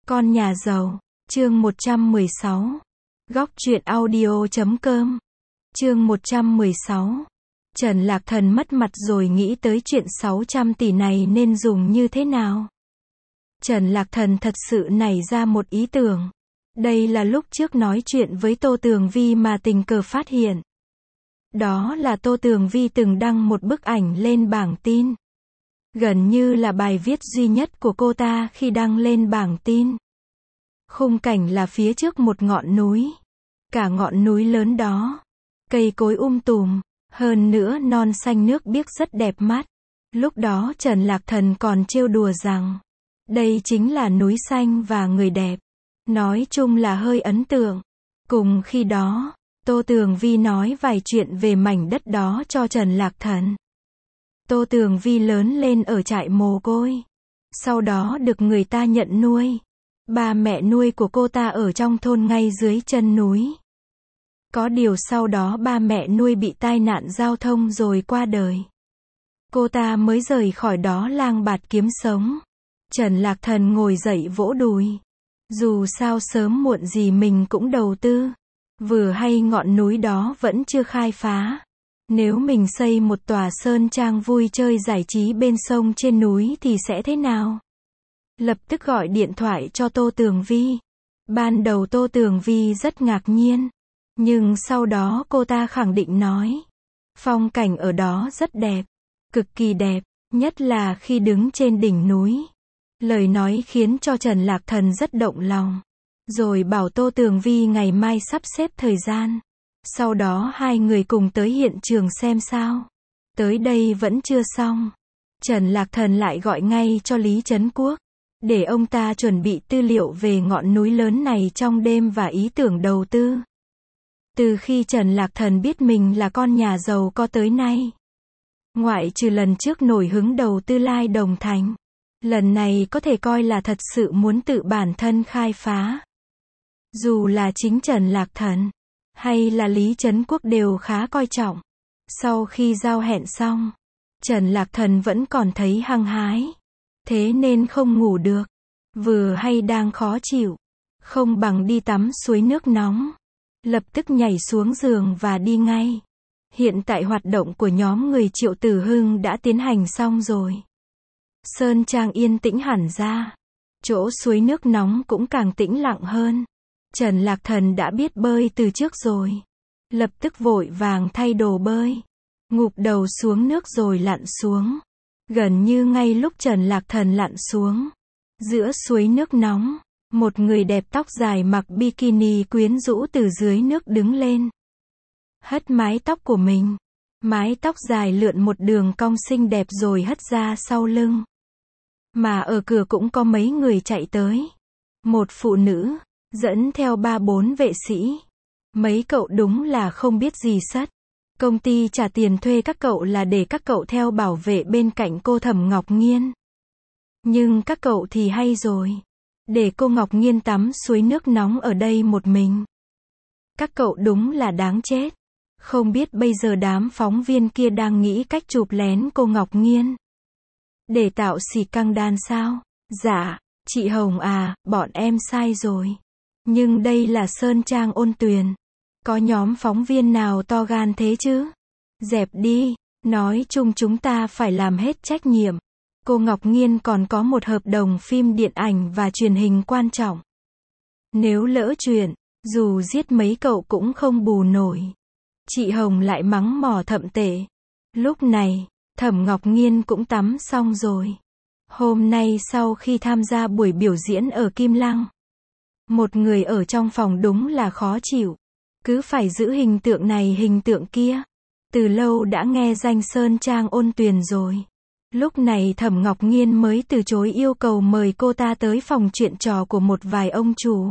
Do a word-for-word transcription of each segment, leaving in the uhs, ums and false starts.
Con nhà giàu, chương một trăm mười sáu. Góc truyện audio chấm com. Chương một trăm mười sáu. Trần Lạc Thần mất mặt rồi nghĩ tới chuyện sáu trăm tỷ này nên dùng như thế nào. Trần Lạc Thần thật sự nảy ra một ý tưởng. Đây là lúc trước nói chuyện với Tô Tường Vi mà tình cờ phát hiện. Đó là Tô Tường Vi từng đăng một bức ảnh lên bảng tin. Gần như là bài viết duy nhất của cô ta khi đăng lên bảng tin. Khung cảnh là phía trước một ngọn núi. Cả ngọn núi lớn đó, cây cối um tùm, hơn nữa non xanh nước biếc rất đẹp mắt. Lúc đó Trần Lạc Thần còn trêu đùa rằng, đây chính là núi xanh và người đẹp. Nói chung là hơi ấn tượng. Cùng khi đó, Tô Tường Vi nói vài chuyện về mảnh đất đó cho Trần Lạc Thần. Tô Tường Vi lớn lên ở trại mồ côi. Sau đó được người ta nhận nuôi. Ba mẹ nuôi của cô ta ở trong thôn ngay dưới chân núi. Có điều sau đó ba mẹ nuôi bị tai nạn giao thông rồi qua đời. Cô ta mới rời khỏi đó lang bạt kiếm sống. Trần Lạc Thần ngồi dậy vỗ đùi. Dù sao sớm muộn gì mình cũng đầu tư. Vừa hay ngọn núi đó vẫn chưa khai phá. Nếu mình xây một tòa sơn trang vui chơi giải trí bên sông trên núi thì sẽ thế nào? Lập tức gọi điện thoại cho Tô Tường Vi. Ban đầu Tô Tường Vi rất ngạc nhiên. Nhưng sau đó cô ta khẳng định nói. Phong cảnh ở đó rất đẹp. Cực kỳ đẹp. Nhất là khi đứng trên đỉnh núi. Lời nói khiến cho Trần Lạc Thần rất động lòng. Rồi bảo Tô Tường Vi ngày mai sắp xếp thời gian. Sau đó hai người cùng tới hiện trường xem sao. Tới đây vẫn chưa xong. Trần Lạc Thần lại gọi ngay cho Lý Trấn Quốc. Để ông ta chuẩn bị tư liệu về ngọn núi lớn này trong đêm và ý tưởng đầu tư. Từ khi Trần Lạc Thần biết mình là con nhà giàu có tới nay. Ngoại trừ lần trước nổi hứng đầu tư Lai Đồng Thành. Lần này có thể coi là thật sự muốn tự bản thân khai phá. Dù là chính Trần Lạc Thần hay là Lý Trấn Quốc đều khá coi trọng. Sau khi giao hẹn xong, Trần Lạc Thần vẫn còn thấy hăng hái. Thế nên không ngủ được. Vừa hay đang khó chịu. Không bằng đi tắm suối nước nóng. Lập tức nhảy xuống giường và đi ngay. Hiện tại hoạt động của nhóm người Triệu Tử Hưng đã tiến hành xong rồi. Sơn trang yên tĩnh hẳn ra. Chỗ suối nước nóng cũng càng tĩnh lặng hơn. Trần Lạc Thần đã biết bơi từ trước rồi. Lập tức vội vàng thay đồ bơi. Ngụp đầu xuống nước rồi lặn xuống. Gần như ngay lúc Trần Lạc Thần lặn xuống. Giữa suối nước nóng. Một người đẹp tóc dài mặc bikini quyến rũ từ dưới nước đứng lên. Hất mái tóc của mình. Mái tóc dài lượn một đường cong xinh đẹp rồi hất ra sau lưng. Mà ở cửa cũng có mấy người chạy tới. Một phụ nữ. Dẫn theo ba bốn vệ sĩ. Mấy cậu đúng là không biết gì sất. Công ty trả tiền thuê các cậu là để các cậu theo bảo vệ bên cạnh cô Thẩm Ngọc Nghiên. Nhưng các cậu thì hay rồi. Để cô Ngọc Nghiên tắm suối nước nóng ở đây một mình. Các cậu đúng là đáng chết. Không biết bây giờ đám phóng viên kia đang nghĩ cách chụp lén cô Ngọc Nghiên. Để tạo xì căng đan sao? Dạ, chị Hồng à, bọn em sai rồi. Nhưng đây là Sơn Trang Ôn Tuyền. Có nhóm phóng viên nào to gan thế chứ? Dẹp đi, nói chung chúng ta phải làm hết trách nhiệm. Cô Ngọc Nghiên còn có một hợp đồng phim điện ảnh và truyền hình quan trọng. Nếu lỡ chuyện, dù giết mấy cậu cũng không bù nổi. Chị Hồng lại mắng mỏ thậm tệ. Lúc này, Thẩm Ngọc Nghiên cũng tắm xong rồi. Hôm nay sau khi tham gia buổi biểu diễn ở Kim Lăng. Một người ở trong phòng đúng là khó chịu. Cứ phải giữ hình tượng này hình tượng kia. Từ lâu đã nghe danh Sơn Trang Ôn Tuyền rồi. Lúc này Thẩm Ngọc Nghiên mới từ chối yêu cầu mời cô ta tới phòng chuyện trò của một vài ông chủ.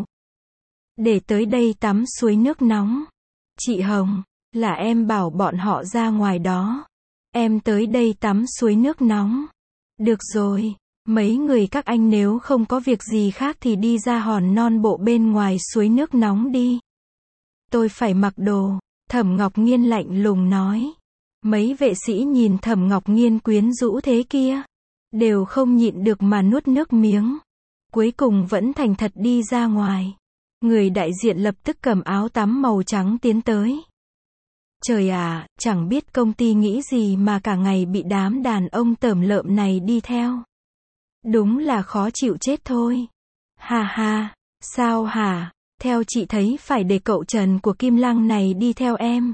Để tới đây tắm suối nước nóng. Chị Hồng, là em bảo bọn họ ra ngoài đó. Em tới đây tắm suối nước nóng. Được rồi, mấy người các anh nếu không có việc gì khác thì đi ra hòn non bộ bên ngoài suối nước nóng đi. Tôi phải mặc đồ, Thẩm Ngọc Nghiên lạnh lùng nói. Mấy vệ sĩ nhìn Thẩm Ngọc Nghiên quyến rũ thế kia. Đều không nhịn được mà nuốt nước miếng. cuối cùng vẫn thành thật đi ra ngoài. Người đại diện lập tức cầm áo tắm màu trắng tiến tới. Trời à, chẳng biết công ty nghĩ gì mà cả ngày bị đám đàn ông tởm lợm này đi theo. Đúng là khó chịu chết thôi. Ha ha, sao hả? Theo chị thấy phải để cậu Trần của Kim Lăng này đi theo em.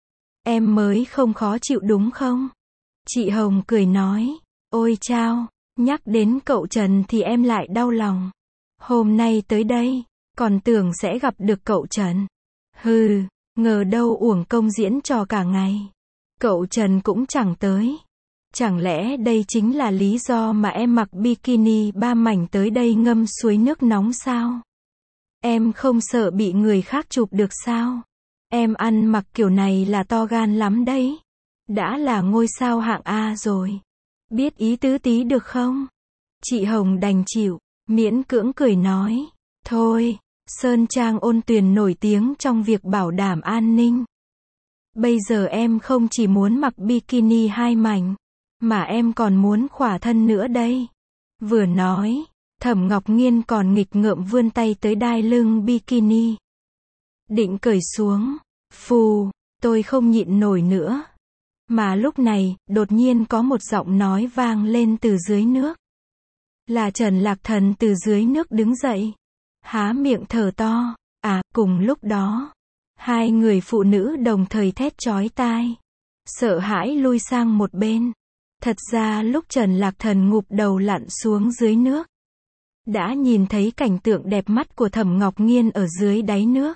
Em mới không khó chịu đúng không? Chị Hồng cười nói. Ôi chao, nhắc đến cậu Trần thì em lại đau lòng. Hôm nay tới đây, còn tưởng sẽ gặp được cậu Trần. Hừ, ngờ đâu uổng công diễn trò cả ngày. Cậu Trần cũng chẳng tới. Chẳng lẽ đây chính là lý do mà em mặc bikini ba mảnh tới đây ngâm suối nước nóng sao? Em không sợ bị người khác chụp được sao? Em ăn mặc kiểu này là to gan lắm đấy. Đã là ngôi sao hạng A rồi. Biết ý tứ tí được không? Chị Hồng đành chịu, miễn cưỡng cười nói. Thôi, Sơn Trang Ôn Tuyền nổi tiếng trong việc bảo đảm an ninh. Bây giờ em không chỉ muốn mặc bikini hai mảnh, mà em còn muốn khỏa thân nữa đây. Vừa nói, Thẩm Ngọc Nghiên còn nghịch ngợm vươn tay tới đai lưng bikini. Định cởi xuống. Phù, tôi không nhịn nổi nữa. Mà lúc này, đột nhiên có một giọng nói vang lên từ dưới nước. Là Trần Lạc Thần từ dưới nước đứng dậy. Há miệng thở to. À, cùng lúc đó, hai người phụ nữ đồng thời thét chói tai. Sợ hãi lui sang một bên. Thật ra lúc Trần Lạc Thần ngụp đầu lặn xuống dưới nước, đã nhìn thấy cảnh tượng đẹp mắt của Thẩm Ngọc Nghiên ở dưới đáy nước.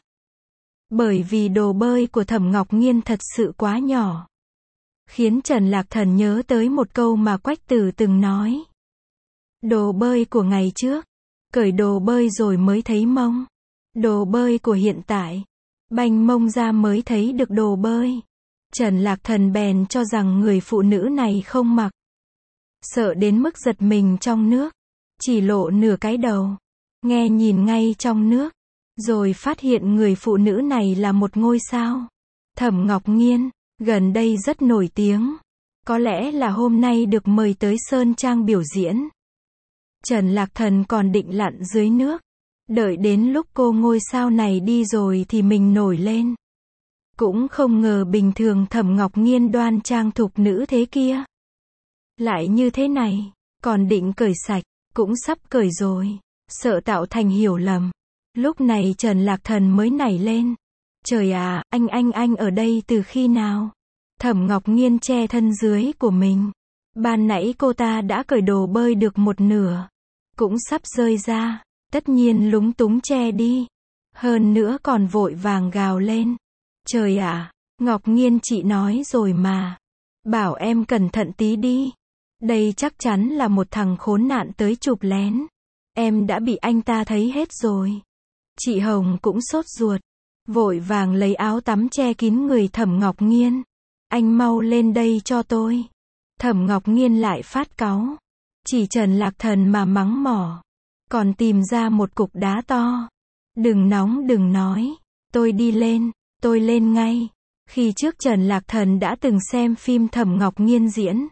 Bởi vì đồ bơi của Thẩm Ngọc Nghiên thật sự quá nhỏ, khiến Trần Lạc Thần nhớ tới một câu mà Quách Tử từng nói. Đồ bơi của ngày trước, cởi đồ bơi rồi mới thấy mông. Đồ bơi của hiện tại, banh mông ra mới thấy được đồ bơi. Trần Lạc Thần bèn cho rằng người phụ nữ này không mặc. Sợ đến mức giật mình trong nước, chỉ lộ nửa cái đầu, nghe nhìn ngay trong nước, rồi phát hiện người phụ nữ này là một ngôi sao. Thẩm Ngọc Nghiên, gần đây rất nổi tiếng. Có lẽ là hôm nay được mời tới Sơn Trang biểu diễn. Trần Lạc Thần còn định lặn dưới nước, đợi đến lúc cô ngôi sao này đi rồi thì mình nổi lên. Cũng không ngờ bình thường Thẩm Ngọc Nghiên đoan trang thục nữ thế kia, lại như thế này. Còn định cởi sạch, cũng sắp cởi rồi, sợ tạo thành hiểu lầm. Lúc này Trần Lạc Thần mới nảy lên. Trời à, anh anh anh ở đây từ khi nào? Thẩm Ngọc Nghiên che thân dưới của mình. Ban nãy cô ta đã cởi đồ bơi được một nửa, cũng sắp rơi ra, tất nhiên lúng túng che đi. Hơn nữa còn vội vàng gào lên. Trời ạ, Ngọc Nghiên chị nói rồi mà. Bảo em cẩn thận tí đi. Đây chắc chắn là một thằng khốn nạn tới chụp lén. Em đã bị anh ta thấy hết rồi. Chị Hồng cũng sốt ruột, vội vàng lấy áo tắm che kín người Thẩm Ngọc Nghiên. Anh mau lên đây cho tôi. Thẩm Ngọc Nghiên lại phát cáu. Chỉ Trần Lạc Thần mà mắng mỏ. Còn tìm ra một cục đá to. Đừng nóng đừng nói. Tôi đi lên, tôi lên ngay. Khi trước Trần Lạc Thần đã từng xem phim Thẩm Ngọc Nghiên diễn.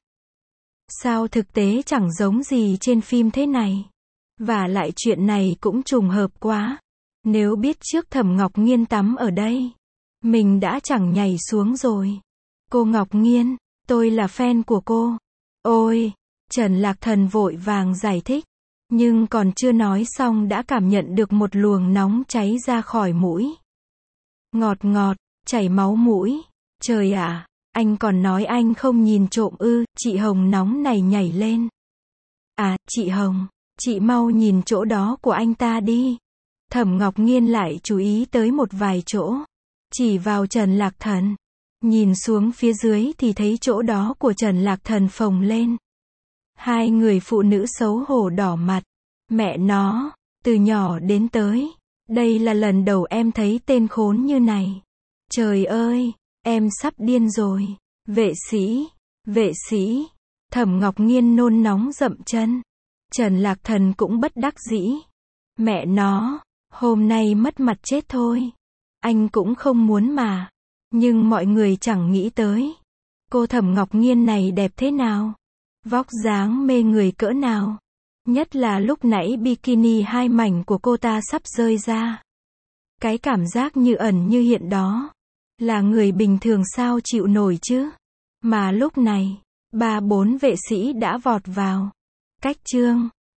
Sao thực tế chẳng giống gì trên phim thế này. Và lại chuyện này cũng trùng hợp quá. Nếu biết trước Thẩm Ngọc Nghiên tắm ở đây, mình đã chẳng nhảy xuống rồi. Cô Ngọc Nghiên, tôi là fan của cô. Ôi, Trần Lạc Thần vội vàng giải thích. Nhưng còn chưa nói xong đã cảm nhận được một luồng nóng cháy ra khỏi mũi. Ngọt ngọt, chảy máu mũi. Trời ạ, anh còn nói anh không nhìn trộm ư? Chị Hồng nóng này nhảy lên. À, chị Hồng, chị mau nhìn chỗ đó của anh ta đi. Thẩm Ngọc Nghiên lại chú ý tới một vài chỗ, chỉ vào Trần Lạc Thần. Nhìn xuống phía dưới thì thấy chỗ đó của Trần Lạc Thần phồng lên. Hai người phụ nữ xấu hổ đỏ mặt. Mẹ nó, từ nhỏ đến tới, đây là lần đầu em thấy tên khốn như này. Trời ơi, em sắp điên rồi. Vệ sĩ, vệ sĩ. Thẩm Ngọc Nghiên nôn nóng dậm chân. Trần Lạc Thần cũng bất đắc dĩ. Mẹ nó, hôm nay mất mặt chết thôi. Anh cũng không muốn mà. Nhưng mọi người chẳng nghĩ tới. Cô Thẩm Ngọc Nghiên này đẹp thế nào? Vóc dáng mê người cỡ nào? Nhất là lúc nãy bikini hai mảnh của cô ta sắp rơi ra. Cái cảm giác như ẩn như hiện đó. Là người bình thường sao chịu nổi chứ? Mà lúc này, ba bốn vệ sĩ đã vọt vào. Cách chương